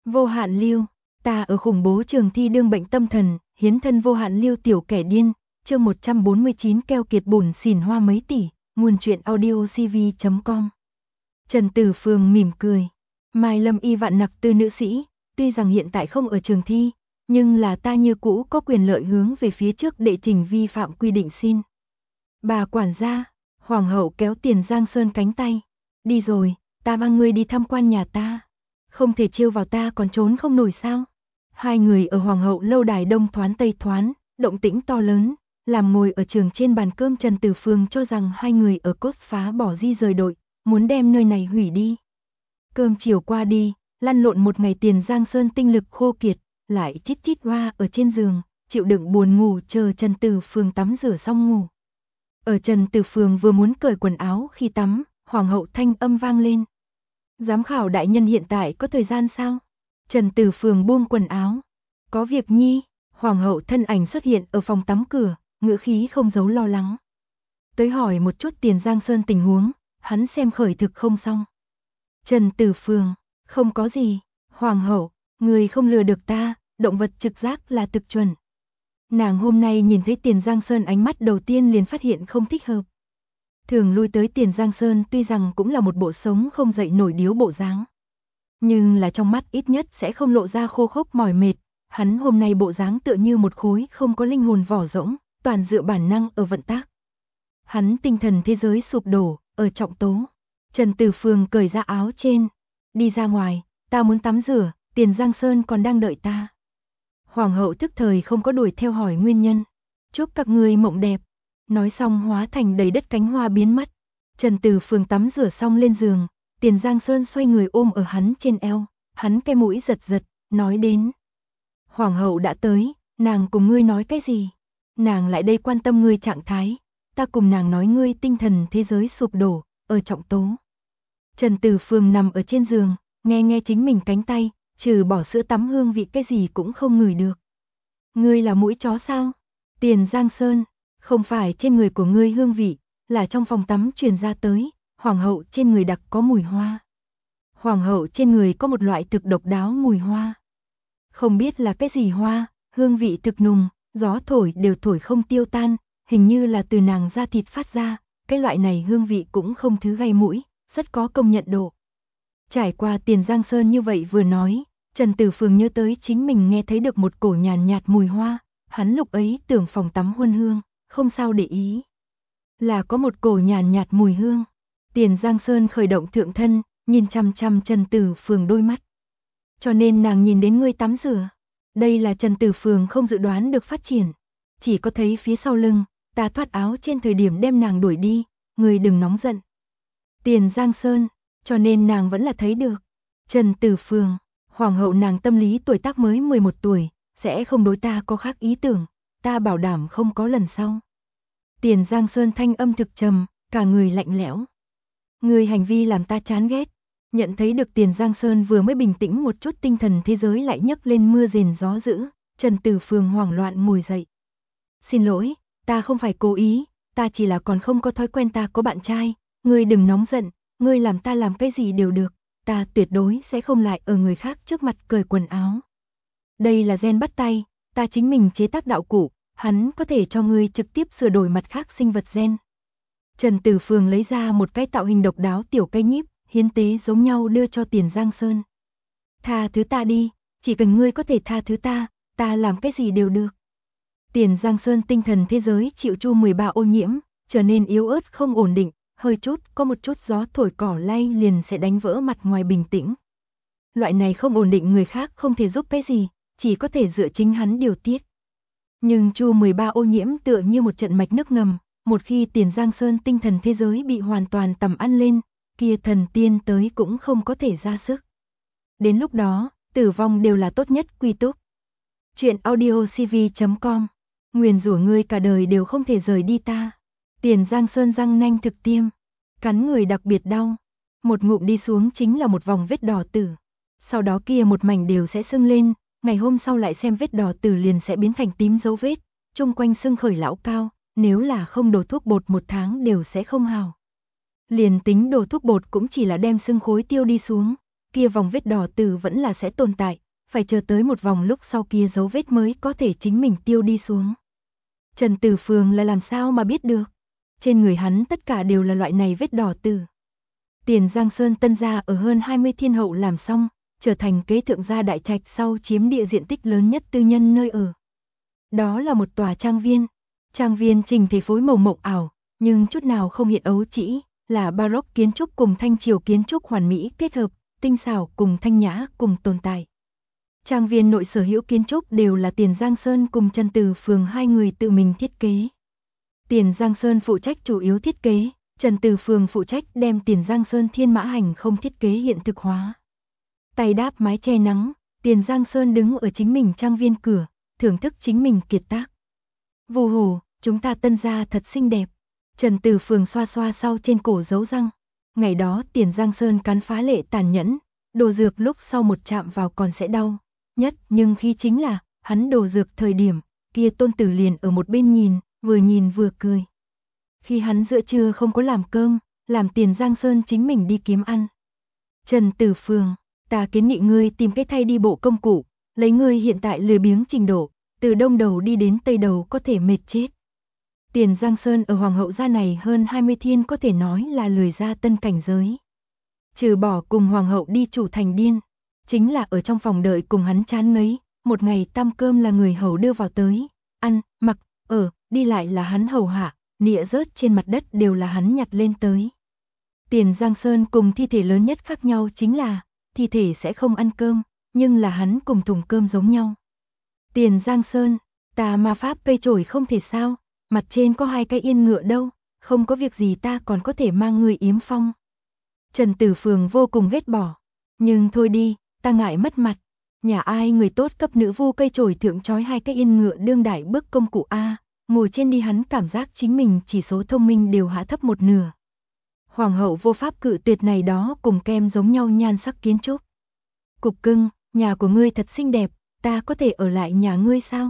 Vô hạn lưu, ta ở khủng bố trường thi đương bệnh tâm thần, hiến thân vô hạn lưu tiểu kẻ điên, chương 149 keo kiệt bùn xỉn hoa mấy tỷ, nguồn truyện audiocv.com. Trần Tử Phường mỉm cười, Mai Lâm y vạn nặc tư nữ sĩ, tuy rằng hiện tại không ở trường thi, nhưng là ta như cũ có quyền lợi hướng về phía trước đệ trình vi phạm quy định xin. Bà quản gia, hoàng hậu kéo Tiền Giang Sơn cánh tay, đi rồi, ta mang ngươi đi tham quan nhà ta. Không thể trêu vào ta còn trốn không nổi sao? Hai người ở hoàng hậu lâu đài đông thoán tây thoán, động tĩnh to lớn, làm ngồi ở trường trên bàn cơm Trần Tử Phường cho rằng hai người ở cốt phá bỏ di rời đội, muốn đem nơi này hủy đi. Cơm chiều qua đi, lăn lộn một ngày Tiền Giang Sơn tinh lực khô kiệt, lại chít chít hoa ở trên giường, chịu đựng buồn ngủ chờ Trần Tử Phường tắm rửa xong ngủ. Ở Trần Tử Phường vừa muốn cởi quần áo khi tắm, hoàng hậu thanh âm vang lên. Giám khảo đại nhân hiện tại có thời gian sao? Trần Tử Phường buông quần áo. Có việc nhi, hoàng hậu thân ảnh xuất hiện ở phòng tắm cửa, ngữ khí không giấu lo lắng. Tới hỏi một chút Tiền Giang Sơn tình huống, hắn xem khởi thực không xong. Trần Tử Phường, không có gì, hoàng hậu, người không lừa được ta, động vật trực giác là thực chuẩn. Nàng hôm nay nhìn thấy Tiền Giang Sơn ánh mắt đầu tiên liền phát hiện không thích hợp. Thường lui tới Tiền Giang Sơn tuy rằng cũng là một bộ sống không dậy nổi điếu bộ dáng. Nhưng là trong mắt ít nhất sẽ không lộ ra khô khốc mỏi mệt, hắn hôm nay bộ dáng tựa như một khối không có linh hồn vỏ rỗng, toàn dựa bản năng ở vận tác. Hắn tinh thần thế giới sụp đổ, ở trọng tố. Trần Tử Phường cởi ra áo trên, đi ra ngoài, ta muốn tắm rửa, Tiền Giang Sơn còn đang đợi ta. Hoàng hậu tức thời không có đuổi theo hỏi nguyên nhân. Chúc các ngươi mộng đẹp. Nói xong hóa thành đầy đất cánh hoa biến mất. Trần Tử Phường tắm rửa xong lên giường, Tiền Giang Sơn xoay người ôm ở hắn trên eo, hắn cái mũi giật giật, nói đến. Hoàng hậu đã tới, nàng cùng ngươi nói cái gì? Nàng lại đây quan tâm ngươi trạng thái, ta cùng nàng nói ngươi tinh thần thế giới sụp đổ, ở trọng tố. Trần Tử Phường nằm ở trên giường, nghe chính mình cánh tay, trừ bỏ sữa tắm hương vị cái gì cũng không ngửi được. Ngươi là mũi chó sao? Tiền Giang Sơn, không phải trên người của ngươi hương vị, là trong phòng tắm truyền ra tới, hoàng hậu trên người đặc có mùi hoa. Hoàng hậu trên người có một loại thực độc đáo mùi hoa. Không biết là cái gì hoa, hương vị thực nùng, gió thổi đều thổi không tiêu tan, hình như là từ nàng da thịt phát ra, cái loại này hương vị cũng không thứ gây mũi, rất có công nhận độ. Trải qua Tiền Giang Sơn như vậy vừa nói, Trần Tử Phường nhớ tới chính mình nghe thấy được một cổ nhàn nhạt mùi hoa, hắn lúc ấy tưởng phòng tắm huân hương, không sao để ý. Là có một cổ nhàn nhạt mùi hương. Tiền Giang Sơn khởi động thượng thân, nhìn chăm chăm Trần Tử Phường đôi mắt. Cho nên nàng nhìn đến ngươi tắm rửa. Đây là Trần Tử Phường không dự đoán được phát triển. Chỉ có thấy phía sau lưng, ta thoát áo trên thời điểm đem nàng đuổi đi, ngươi đừng nóng giận. Tiền Giang Sơn, cho nên nàng vẫn là thấy được. Trần Tử Phường, hoàng hậu nàng tâm lý tuổi tác mới 11 tuổi, sẽ không đối ta có khác ý tưởng, ta bảo đảm không có lần sau. Tiền Giang Sơn thanh âm thực trầm, cả người lạnh lẽo. Người hành vi làm ta chán ghét. Nhận thấy được Tiền Giang Sơn vừa mới bình tĩnh một chút tinh thần thế giới lại nhấc lên mưa rền gió dữ, Trần Tử Phường hoảng loạn ngồi dậy. Xin lỗi, ta không phải cố ý, ta chỉ là còn không có thói quen ta có bạn trai, ngươi đừng nóng giận, ngươi làm ta làm cái gì đều được, ta tuyệt đối sẽ không lại ở người khác trước mặt cởi quần áo. Đây là gen bắt tay, ta chính mình chế tác đạo cụ, hắn có thể cho ngươi trực tiếp sửa đổi mặt khác sinh vật gen. Trần Tử Phường lấy ra một cái tạo hình độc đáo tiểu cây nhíp, hiến tế giống nhau đưa cho Tiền Giang Sơn. Tha thứ ta đi, chỉ cần ngươi có thể tha thứ ta làm cái gì đều được. Tiền Giang Sơn tinh thần thế giới chịu chu 13 ô nhiễm, trở nên yếu ớt không ổn định, hơi chút, có một chút gió thổi cỏ lay liền sẽ đánh vỡ mặt ngoài bình tĩnh. Loại này không ổn định người khác không thể giúp cái gì, chỉ có thể dựa chính hắn điều tiết. Nhưng chu 13 ô nhiễm tựa như một trận mạch nước ngầm, một khi Tiền Giang Sơn tinh thần thế giới bị hoàn toàn tầm ăn lên, kia thần tiên tới cũng không có thể ra sức. Đến lúc đó, tử vong đều là tốt nhất quy túc. Chuyện audiocv.com. Nguyền rủa ngươi cả đời đều không thể rời đi ta. Tiền Giang Sơn răng nanh thực tiêm, cắn người đặc biệt đau. Một ngụm đi xuống chính là một vòng vết đỏ tử. Sau đó kia một mảnh đều sẽ sưng lên, ngày hôm sau lại xem vết đỏ tử liền sẽ biến thành tím dấu vết, chung quanh sưng khởi lão cao, nếu là không đổ thuốc bột 1 tháng đều sẽ không hào. Liền tính đổ thuốc bột cũng chỉ là đem sưng khối tiêu đi xuống, kia vòng vết đỏ từ vẫn là sẽ tồn tại, phải chờ tới một vòng lúc sau kia dấu vết mới có thể chính mình tiêu đi xuống. Trần Tử Phường là làm sao mà biết được? Trên người hắn tất cả đều là loại này vết đỏ từ. Tiền Giang Sơn Tân gia ở hơn 20 thiên hậu làm xong, trở thành kế thượng gia đại trạch sau chiếm địa diện tích lớn nhất tư nhân nơi ở. Đó là một tòa trang viên. Trang viên trình thể phối màu mộng ảo, nhưng chút nào không hiện ấu trĩ, là baroque kiến trúc cùng thanh triều kiến trúc hoàn mỹ kết hợp, tinh xảo cùng thanh nhã cùng tồn tại. Trang viên nội sở hữu kiến trúc đều là Tiền Giang Sơn cùng Trần Tử Phường hai người tự mình thiết kế. Tiền Giang Sơn phụ trách chủ yếu thiết kế, Trần Tử Phường phụ trách đem Tiền Giang Sơn thiên mã hành không thiết kế hiện thực hóa. Tay đáp mái che nắng, Tiền Giang Sơn đứng ở chính mình trang viên cửa, thưởng thức chính mình kiệt tác. Vù hồ, chúng ta Tân gia thật xinh đẹp. Trần Tử Phường xoa xoa sau trên cổ dấu răng. Ngày đó Tiền Giang Sơn cắn phá lệ tàn nhẫn, đồ dược lúc sau một chạm vào còn sẽ đau. Nhất nhưng khi chính là, hắn đồ dược thời điểm, kia tôn tử liền ở một bên nhìn vừa cười. Khi hắn giữa trưa không có làm cơm, làm Tiền Giang Sơn chính mình đi kiếm ăn. Trần Tử Phường, ta kiến nghị ngươi tìm cái thay đi bộ công cụ, lấy ngươi hiện tại lười biếng trình độ, từ đông đầu đi đến tây đầu có thể mệt chết. Tiền Giang Sơn ở Hoàng hậu gia này hơn 20 thiên có thể nói là lười ra tân cảnh giới. Trừ bỏ cùng Hoàng hậu đi chủ thành điên, chính là ở trong phòng đợi cùng hắn chán ngấy, một ngày tăm cơm là người hầu đưa vào tới, ăn, mặc, ở, đi lại là hắn hầu hạ, nịa rớt trên mặt đất đều là hắn nhặt lên tới. Tiền Giang Sơn cùng thi thể lớn nhất khác nhau chính là, thi thể sẽ không ăn cơm, nhưng là hắn cùng thùng cơm giống nhau. Tiền Giang Sơn, ta ma pháp cây chổi không thể sao, mặt trên có 2 cái yên ngựa đâu, không có việc gì ta còn có thể mang người yếm phong. Trần Tử Phường vô cùng ghét bỏ, nhưng thôi đi, ta ngại mất mặt, nhà ai người tốt cấp nữ vu cây chổi thượng trói 2 cái yên ngựa đương đại bước công cụ A, ngồi trên đi hắn cảm giác chính mình chỉ số thông minh đều hạ thấp một nửa. Hoàng hậu vô pháp cự tuyệt này đó cùng kem giống nhau nhan sắc kiến trúc. Cục cưng, nhà của ngươi thật xinh đẹp, ta có thể ở lại nhà ngươi sao?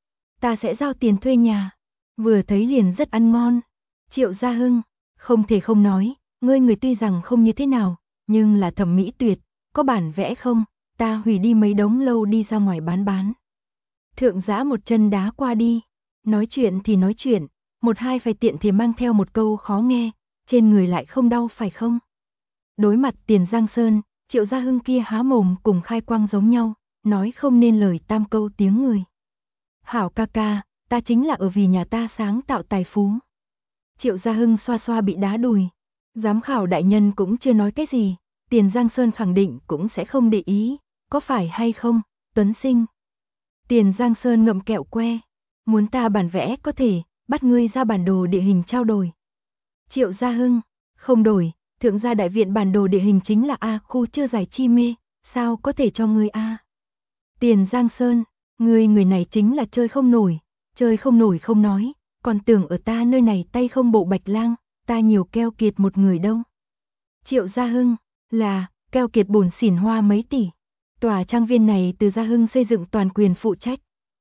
Ta sẽ giao tiền thuê nhà. Vừa thấy liền rất ăn ngon. Triệu Gia Hưng, không thể không nói, ngươi người tuy rằng không như thế nào, nhưng là thẩm mỹ tuyệt, có bản vẽ không? Ta hủy đi mấy đống lâu đi ra ngoài bán. Thượng Giã một chân đá qua đi, nói chuyện thì nói chuyện, một hai phải tiện thì mang theo một câu khó nghe, trên người lại không đau phải không? Đối mặt Tiền Giang Sơn, Triệu Gia Hưng kia há mồm cùng khai quang giống nhau, nói không nên lời tam câu tiếng người. Hảo ca ca, ta chính là ở vì nhà ta sáng tạo tài phú. Triệu Gia Hưng xoa xoa bị đá đùi. Giám khảo đại nhân cũng chưa nói cái gì, Tiền Giang Sơn khẳng định cũng sẽ không để ý, có phải hay không, Tuấn Sinh. Tiền Giang Sơn ngậm kẹo que, muốn ta bản vẽ có thể, bắt ngươi ra bản đồ địa hình trao đổi. Triệu Gia Hưng, không đổi, thượng gia đại viện bản đồ địa hình chính là A khu chưa giải chi mê, sao có thể cho ngươi A. Tiền Giang Sơn, ngươi người này chính là chơi không nổi không nói, còn tưởng ở ta nơi này tay không bộ bạch lang, ta nhiều keo kiệt một người đâu. Triệu Gia Hưng, là, keo kiệt bổn xỉn hoa mấy tỷ. Tòa trang viên này từ Gia Hưng xây dựng toàn quyền phụ trách.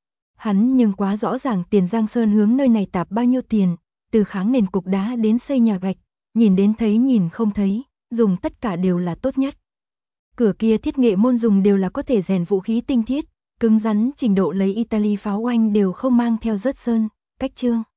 Hắn nhưng quá rõ ràng Tiền Giang Sơn hướng nơi này tạp bao nhiêu tiền, từ kháng nền cục đá đến xây nhà gạch, nhìn đến thấy nhìn không thấy, dùng tất cả đều là tốt nhất. Cửa kia thiết nghệ môn dùng đều là có thể rèn vũ khí tinh thiết, cứng rắn trình độ lấy Italy pháo oanh đều không mang theo rớt sơn, cách trương.